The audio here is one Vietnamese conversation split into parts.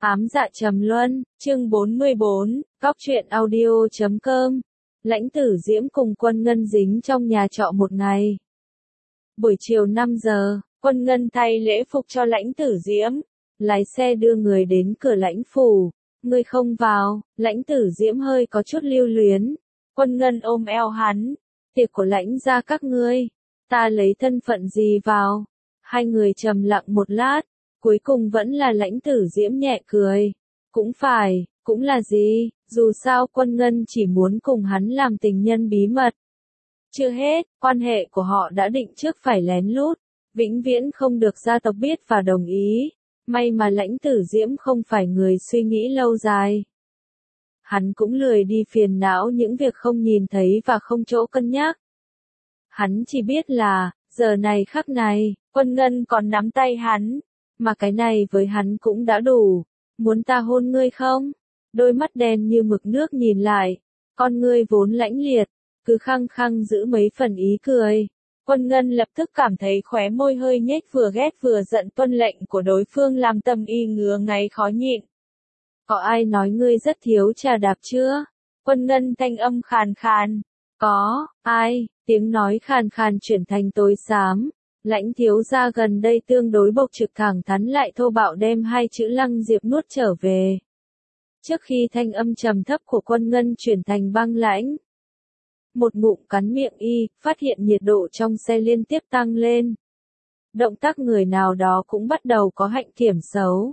Ám dạ trầm luân, chương 44, Cóc truyện audio.com. Lãnh Tử Diễm cùng Quân Ngân dính trong nhà trọ một ngày. Buổi chiều 5 giờ, Quân Ngân thay lễ phục cho Lãnh Tử Diễm, lái xe đưa người đến cửa lãnh phủ. Ngươi không vào, Lãnh Tử Diễm hơi có chút lưu luyến. Quân Ngân ôm eo hắn, tiệc của Lãnh gia các ngươi, ta lấy thân phận gì vào? Hai người trầm lặng một lát. Cuối cùng vẫn là Lãnh Tử Diễm nhẹ cười. Cũng phải, cũng là gì, dù sao Quân Ngân chỉ muốn cùng hắn làm tình nhân bí mật. Chưa hết, quan hệ của họ đã định trước phải lén lút, vĩnh viễn không được gia tộc biết và đồng ý. May mà Lãnh Tử Diễm không phải người suy nghĩ lâu dài. Hắn cũng lười đi phiền não những việc không nhìn thấy và không chỗ cân nhắc. Hắn chỉ biết là, giờ này khắc này, Quân Ngân còn nắm tay hắn. Mà cái này với hắn cũng đã đủ. Muốn ta hôn ngươi không? Đôi mắt đen như mực nước nhìn lại. Con ngươi vốn lãnh liệt, cứ khăng khăng giữ mấy phần ý cười. Quân Ngân lập tức cảm thấy khóe môi hơi nhếch, vừa ghét vừa giận tuân lệnh của đối phương làm tâm y ngứa ngáy khó nhịn. Có ai nói ngươi rất thiếu trà đạp chưa? Quân Ngân thanh âm khàn khàn. Có, ai? Tiếng nói khàn khàn chuyển thành tối xám. Lãnh thiếu gia gần đây tương đối bộc trực, thẳng thắn lại thô bạo đem hai chữ Lăng Diệp nuốt trở về. Trước khi thanh âm trầm thấp của Quân Ngân chuyển thành băng lãnh. Một ngụm cắn miệng y, phát hiện nhiệt độ trong xe liên tiếp tăng lên. Động tác người nào đó cũng bắt đầu có hạnh kiểm xấu.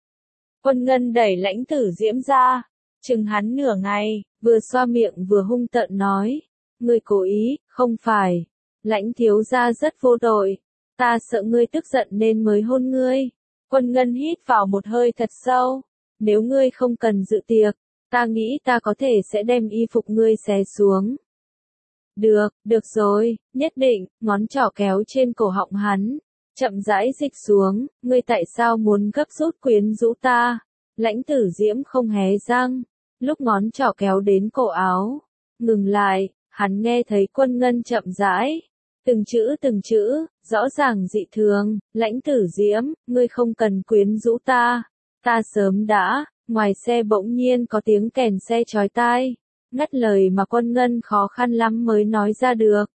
Quân Ngân đẩy Lãnh Tử Diễm ra, chừng hắn nửa ngày, vừa xoa miệng vừa hung tợn nói. Ngươi cố ý, không phải. Lãnh thiếu gia rất vô tội. Ta sợ ngươi tức giận nên mới hôn ngươi. Quân Ngân hít vào một hơi thật sâu. Nếu ngươi không cần dự tiệc, ta nghĩ ta có thể sẽ đem y phục ngươi xé xuống. Được rồi, nhất định. Ngón trỏ kéo trên cổ họng hắn, chậm rãi dịch xuống. Ngươi tại sao muốn gấp rút quyến rũ ta? Lãnh Tử Diễm không hé răng. Lúc ngón trỏ kéo đến cổ áo, ngừng lại, hắn nghe thấy Quân Ngân chậm rãi. Từng chữ, rõ ràng dị thường. Lãnh Tử Diễm, ngươi không cần quyến rũ ta. Ta sớm đã. Ngoài xe bỗng nhiên có tiếng kèn xe chói tai. Ngắt lời mà Quân Ngân khó khăn lắm mới nói ra được.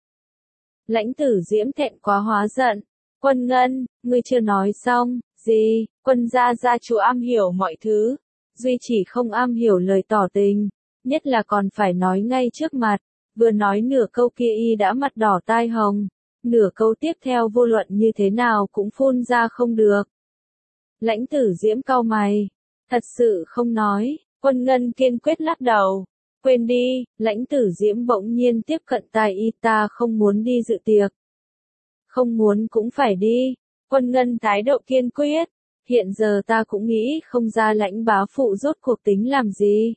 Lãnh Tử Diễm thẹn quá hóa giận. Quân Ngân, ngươi chưa nói xong. Gì? Quân gia chủ am hiểu mọi thứ. Duy chỉ không am hiểu lời tỏ tình. Nhất là còn phải nói ngay trước mặt. Vừa nói nửa câu kia y đã mặt đỏ tai hồng. Nửa câu tiếp theo vô luận như thế nào cũng phun ra không được. Lãnh Tử Diễm cau mày. Thật sự không nói. Quân Ngân kiên quyết lắc đầu. Quên đi. Lãnh Tử Diễm bỗng nhiên tiếp cận tai y. Ta không muốn đi dự tiệc. Không muốn cũng phải đi. Quân Ngân thái độ kiên quyết. Hiện giờ ta cũng nghĩ không ra Lãnh bá phụ rốt cuộc tính làm gì.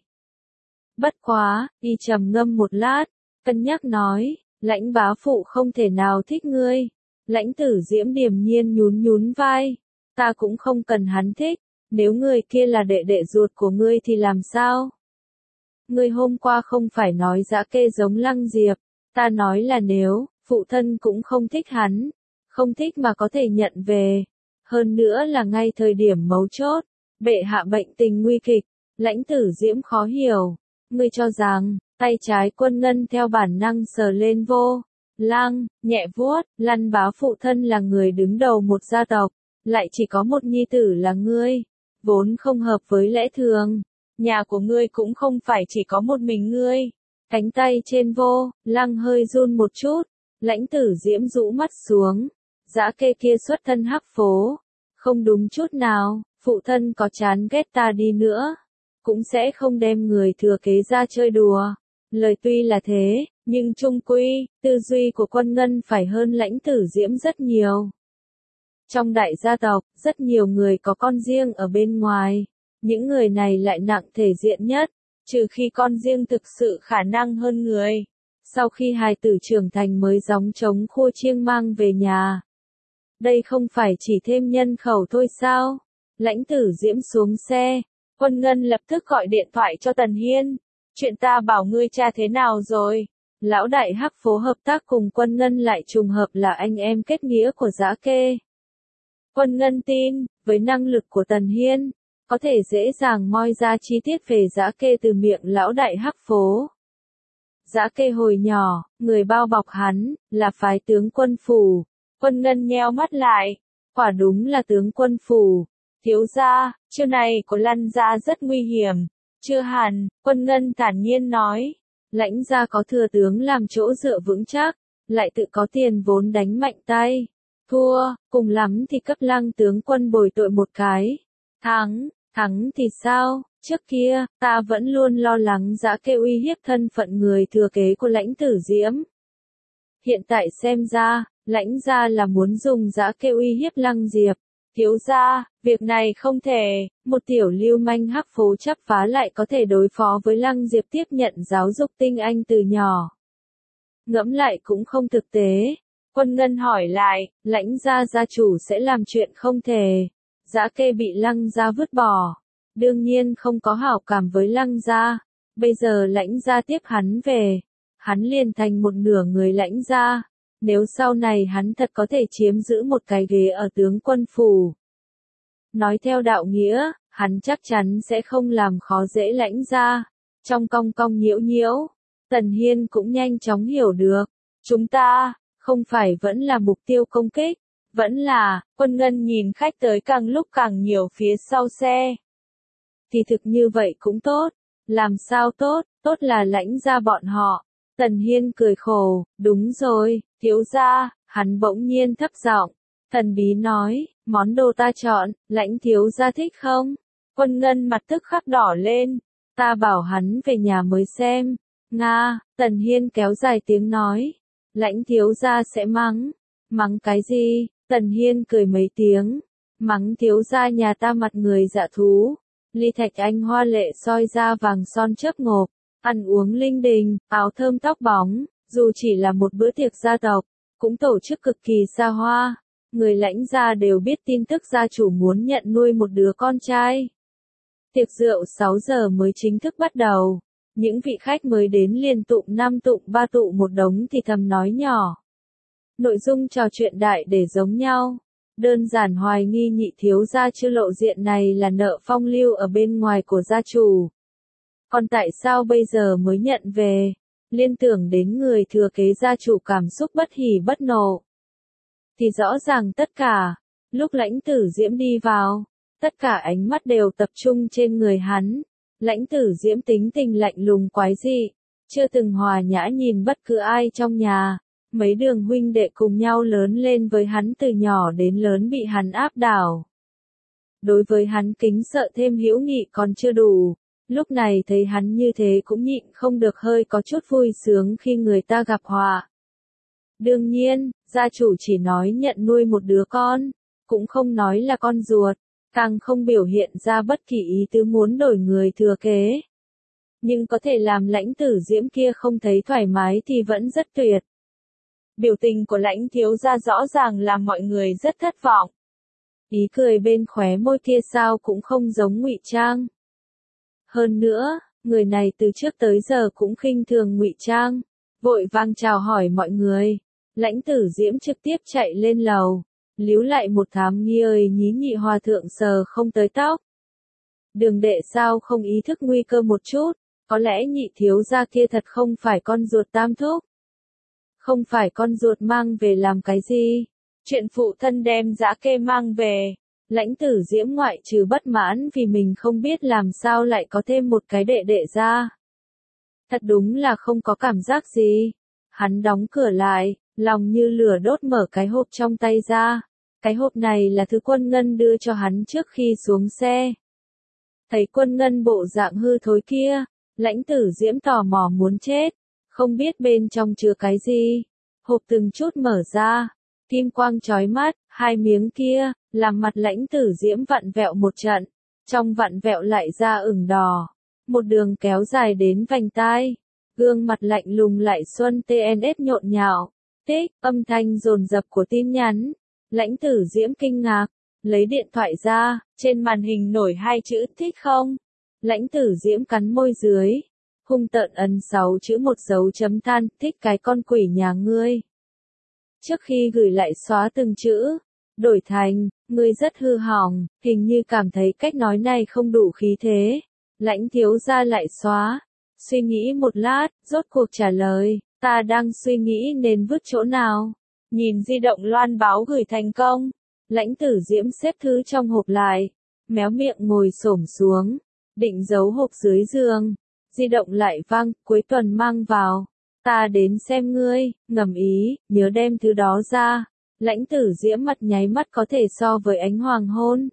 Bất quá, y trầm ngâm một lát. Cân nhắc nói, Lãnh bá phụ không thể nào thích ngươi. Lãnh Tử Diễm điềm nhiên nhún vai. Ta cũng không cần hắn thích. Nếu người kia là đệ đệ ruột của ngươi thì làm sao? Ngươi hôm qua không phải nói dã kê giống Lăng Diệp. Ta nói là nếu, phụ thân cũng không thích hắn. Không thích mà có thể nhận về. Hơn nữa là ngay thời điểm mấu chốt. Bệ hạ bệnh tình nguy kịch. Lãnh Tử Diễm khó hiểu. Ngươi cho rằng, tay trái Quân Ngân theo bản năng sờ lên vô lăng, nhẹ vuốt. Lăng bá phụ thân là người đứng đầu một gia tộc, lại chỉ có một nhi tử là ngươi, vốn không hợp với lẽ thường. Nhà của ngươi cũng không phải chỉ có một mình ngươi. Cánh tay trên vô lăng hơi run một chút. Lãnh Tử Diễm rũ mắt xuống. Dã kê kia xuất thân hắc phố, không đúng chút nào. Phụ thân có chán ghét ta đi nữa, cũng sẽ không đem người thừa kế ra chơi đùa. Lời tuy là thế, nhưng chung quy, tư duy của Quân Ngân phải hơn Lãnh Tử Diễm rất nhiều. Trong đại gia tộc, rất nhiều người có con riêng ở bên ngoài. Những người này lại nặng thể diện nhất, trừ khi con riêng thực sự khả năng hơn người. Sau khi hài tử trưởng thành mới gióng trống khua chiêng mang về nhà. Đây không phải chỉ thêm nhân khẩu thôi sao? Lãnh Tử Diễm xuống xe. Quân Ngân lập tức gọi điện thoại cho Tần Hiên. Chuyện ta bảo ngươi tra thế nào rồi? Lão đại hắc phố hợp tác cùng Quân Ngân lại trùng hợp là anh em kết nghĩa của dã kê. Quân Ngân tin, với năng lực của Tần Hiên, có thể dễ dàng moi ra chi tiết về Dã Kê từ miệng lão đại hắc phố. Dã Kê hồi nhỏ, người bao bọc hắn, là phái tướng quân phủ. Quân Ngân nheo mắt lại, quả đúng là tướng quân phủ. Thiếu gia, chiêu này của Lăn gia rất nguy hiểm. Chưa hẳn, Quân Ngân thản nhiên nói. Lãnh gia có thừa tướng làm chỗ dựa vững chắc, lại tự có tiền vốn đánh mạnh tay. Thua, cùng lắm thì cấp Lăng tướng quân bồi tội một cái. Thắng thì sao? Trước kia, ta vẫn luôn lo lắng Dã Kê uy hiếp thân phận người thừa kế của Lãnh Tử Diễm. Hiện tại xem ra, Lãnh gia là muốn dùng Dã Kê uy hiếp Lăng Diệp. Thiếu gia, việc này không thể, một tiểu lưu manh hắc phố chắp phá lại có thể đối phó với Lăng Diệp tiếp nhận giáo dục tinh anh từ nhỏ. Ngẫm lại cũng không thực tế. Quân Ngân hỏi lại, Lãnh gia gia chủ sẽ làm chuyện không thể. Dã Kê bị Lăng gia vứt bỏ. Đương nhiên không có hảo cảm với Lăng gia. Bây giờ Lãnh gia tiếp hắn về. Hắn liền thành một nửa người Lãnh gia. Nếu sau này hắn thật có thể chiếm giữ một cái ghế ở tướng quân phủ. Nói theo đạo nghĩa, hắn chắc chắn sẽ không làm khó dễ Lãnh gia. Trong cong cong nhiễu nhiễu, Tần Hiên cũng nhanh chóng hiểu được. Chúng ta, không phải vẫn là mục tiêu công kích, vẫn là, Quân Ngân nhìn khách tới càng lúc càng nhiều phía sau xe. Thì thực như vậy cũng tốt, làm sao tốt, tốt là Lãnh gia bọn họ. Tần Hiên cười khổ, đúng rồi, thiếu gia, hắn bỗng nhiên thấp giọng, thần bí nói, món đồ ta chọn, Lãnh thiếu gia thích không? Quân Ngân mặt tức khắc đỏ lên, ta bảo hắn về nhà mới xem. Nga, Tần Hiên kéo dài tiếng nói, Lãnh thiếu gia sẽ mắng cái gì? Tần Hiên cười mấy tiếng, mắng thiếu gia nhà ta mặt người dạ thú. Ly thạch anh hoa lệ soi ra vàng son chớp ngộp, ăn uống linh đình, áo thơm tóc bóng, dù chỉ là một bữa tiệc gia tộc, cũng tổ chức cực kỳ xa hoa. Người Lãnh gia đều biết tin tức gia chủ muốn nhận nuôi một đứa con trai. Tiệc rượu 6 giờ mới chính thức bắt đầu. Những vị khách mới đến liền tụng 5 tụng 3 tụ một đống thì thầm nói nhỏ. Nội dung trò chuyện đại để giống nhau. Đơn giản hoài nghi nhị thiếu gia chưa lộ diện này là nợ phong lưu ở bên ngoài của gia chủ. Còn tại sao bây giờ mới nhận về? Liên tưởng đến người thừa kế gia chủ cảm xúc bất hỉ bất nộ. Thì rõ ràng tất cả, lúc Lãnh Tử Diễm đi vào, tất cả ánh mắt đều tập trung trên người hắn. Lãnh Tử Diễm tính tình lạnh lùng quái dị, chưa từng hòa nhã nhìn bất cứ ai trong nhà. Mấy đường huynh đệ cùng nhau lớn lên với hắn từ nhỏ đến lớn bị hắn áp đảo. Đối với hắn kính sợ thêm hữu nghị còn chưa đủ, lúc này thấy hắn như thế cũng nhịn không được hơi có chút vui sướng khi người ta gặp họa. Đương nhiên, gia chủ chỉ nói nhận nuôi một đứa con, cũng không nói là con ruột, càng không biểu hiện ra bất kỳ ý tứ muốn đổi người thừa kế. Nhưng có thể làm Lãnh Tử Diễm kia không thấy thoải mái thì vẫn rất tuyệt. Biểu tình của Lãnh thiếu gia rõ ràng làm mọi người rất thất vọng. Ý cười bên khóe môi kia sao cũng không giống ngụy trang. Hơn nữa, người này từ trước tới giờ cũng khinh thường ngụy trang, vội vàng chào hỏi mọi người. Lãnh Tử Diễm trực tiếp chạy lên lầu, líu lại một thám nghi ơi nhí nhị hòa thượng sờ không tới tóc. Đường đệ sao không ý thức nguy cơ một chút, có lẽ nhị thiếu gia kia thật không phải con ruột tam thúc. Không phải con ruột mang về làm cái gì? Chuyện phụ thân đem Dã Kê mang về. Lãnh Tử Diễm ngoại trừ bất mãn vì mình không biết làm sao lại có thêm một cái đệ đệ ra. Thật đúng là không có cảm giác gì. Hắn đóng cửa lại, lòng như lửa đốt mở cái hộp trong tay ra. Cái hộp này là thứ Quân Ngân đưa cho hắn trước khi xuống xe. Thấy Quân Ngân bộ dạng hư thối kia, Lãnh Tử Diễm tò mò muốn chết. Không biết bên trong chứa cái gì. Hộp từng chút mở ra. Kim quang chói mắt, hai miếng kia, làm mặt Lãnh Tử Diễm vặn vẹo một trận. Trong vặn vẹo lại ra ửng đỏ. Một đường kéo dài đến vành tai. Gương mặt lạnh lùng lại xuân TNS nhộn nhạo. Tích, âm thanh dồn dập của tin nhắn. Lãnh Tử Diễm kinh ngạc. Lấy điện thoại ra, trên màn hình nổi hai chữ thích không? Lãnh Tử Diễm cắn môi dưới. Hung tợn ấn 6 chữ một dấu chấm than, thích cái con quỷ nhà ngươi. Trước khi gửi lại xóa từng chữ, đổi thành, ngươi rất hư hỏng, hình như cảm thấy cách nói này không đủ khí thế. Lãnh thiếu gia lại xóa, suy nghĩ một lát, rốt cuộc trả lời, ta đang suy nghĩ nên vứt chỗ nào. Nhìn di động loan báo gửi thành công, Lãnh Tử Diễm xếp thư trong hộp lại, méo miệng ngồi xổm xuống, định giấu hộp dưới giường. Di động lại vang, cuối tuần mang vào. Ta đến xem ngươi, ngầm ý, nhớ đem thứ đó ra. Lãnh Tử Diễm mặt nháy mắt có thể so với ánh hoàng hôn.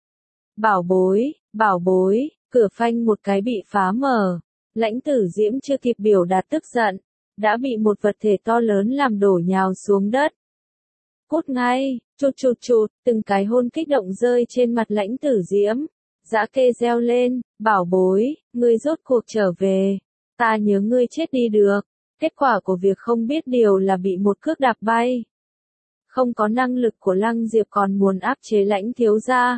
Bảo bối, cửa phanh một cái bị phá mở. Lãnh Tử Diễm chưa kịp biểu đạt tức giận, đã bị một vật thể to lớn làm đổ nhào xuống đất. Cút ngay, chụt, từng cái hôn kích động rơi trên mặt Lãnh Tử Diễm. Dã Kê reo lên, bảo bối, ngươi rốt cuộc trở về. Ta nhớ ngươi chết đi được. Kết quả của việc không biết điều là bị một cước đạp bay. Không có năng lực của Lăng Diệp còn muốn áp chế Lãnh thiếu gia.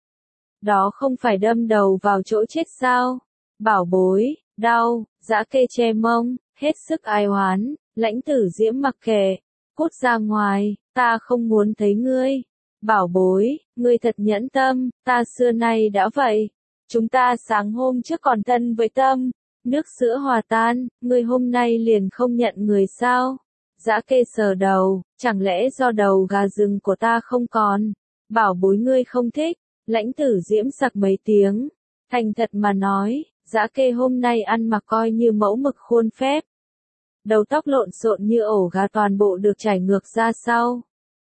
Đó không phải đâm đầu vào chỗ chết sao? Bảo bối, đau, Dã Kê che mông, hết sức ai oán. Lãnh Tử Diễm mặc kệ, cút ra ngoài, ta không muốn thấy ngươi. Bảo bối, ngươi thật nhẫn tâm, ta xưa nay đã vậy. Chúng ta sáng hôm trước còn thân với tâm, nước sữa hòa tan, ngươi hôm nay liền không nhận người sao? Dã Kê sờ đầu, chẳng lẽ do đầu gà rừng của ta không còn? Bảo bối ngươi không thích, Lãnh Tử Diễm sặc mấy tiếng. Thành thật mà nói, Dã Kê hôm nay ăn mặc coi như mẫu mực khuôn phép. Đầu tóc lộn xộn như ổ gà toàn bộ được chải ngược ra sau.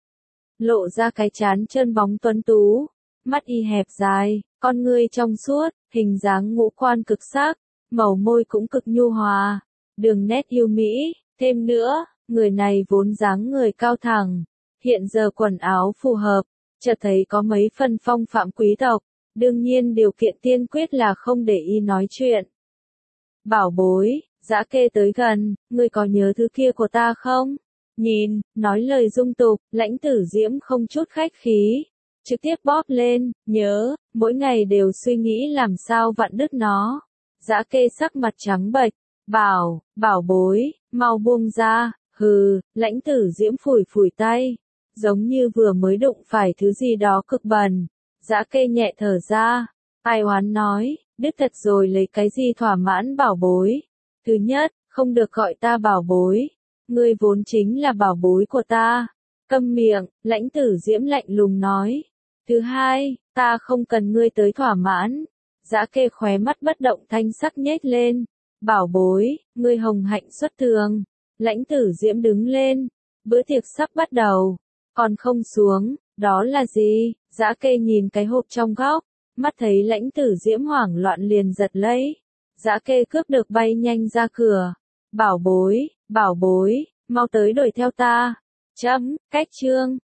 Lộ ra cái trán trơn bóng tuấn tú, mắt y hẹp dài, con ngươi trong suốt, hình dáng ngũ quan cực sắc, màu môi cũng cực nhu hòa, đường nét yêu mỹ, thêm nữa, người này vốn dáng người cao thẳng, hiện giờ quần áo phù hợp, chợt thấy có mấy phần phong phạm quý tộc, đương nhiên điều kiện tiên quyết là không để y nói chuyện. Bảo bối, Dã Kê tới gần, ngươi có nhớ thứ kia của ta không? Nhìn, nói lời dung tục, Lãnh Tử Diễm không chút khách khí, trực tiếp bóp lên, nhớ, mỗi ngày đều suy nghĩ làm sao vặn đứt nó. Dã Kê sắc mặt trắng bệch, bảo bối, mau buông ra, hừ, Lãnh Tử Diễm phủi tay, giống như vừa mới đụng phải thứ gì đó cực bẩn. Dã Kê nhẹ thở ra, ai oán nói, đứt thật rồi lấy cái gì thỏa mãn bảo bối. Thứ nhất, không được gọi ta bảo bối. Ngươi vốn chính là bảo bối của ta. Câm miệng, Lãnh Tử Diễm lạnh lùng nói. Thứ hai, ta không cần ngươi tới thỏa mãn. Dã Kê khóe mắt bất động thanh sắc nhếch lên. Bảo bối, ngươi hồng hạnh xuất thường. Lãnh Tử Diễm đứng lên. Bữa tiệc sắp bắt đầu. Còn không xuống, đó là gì? Dã Kê nhìn cái hộp trong góc. Mắt thấy Lãnh Tử Diễm hoảng loạn liền giật lấy. Dã Kê cướp được bay nhanh ra cửa. Bảo bối, mau tới đuổi theo ta. Chấm, cách chương.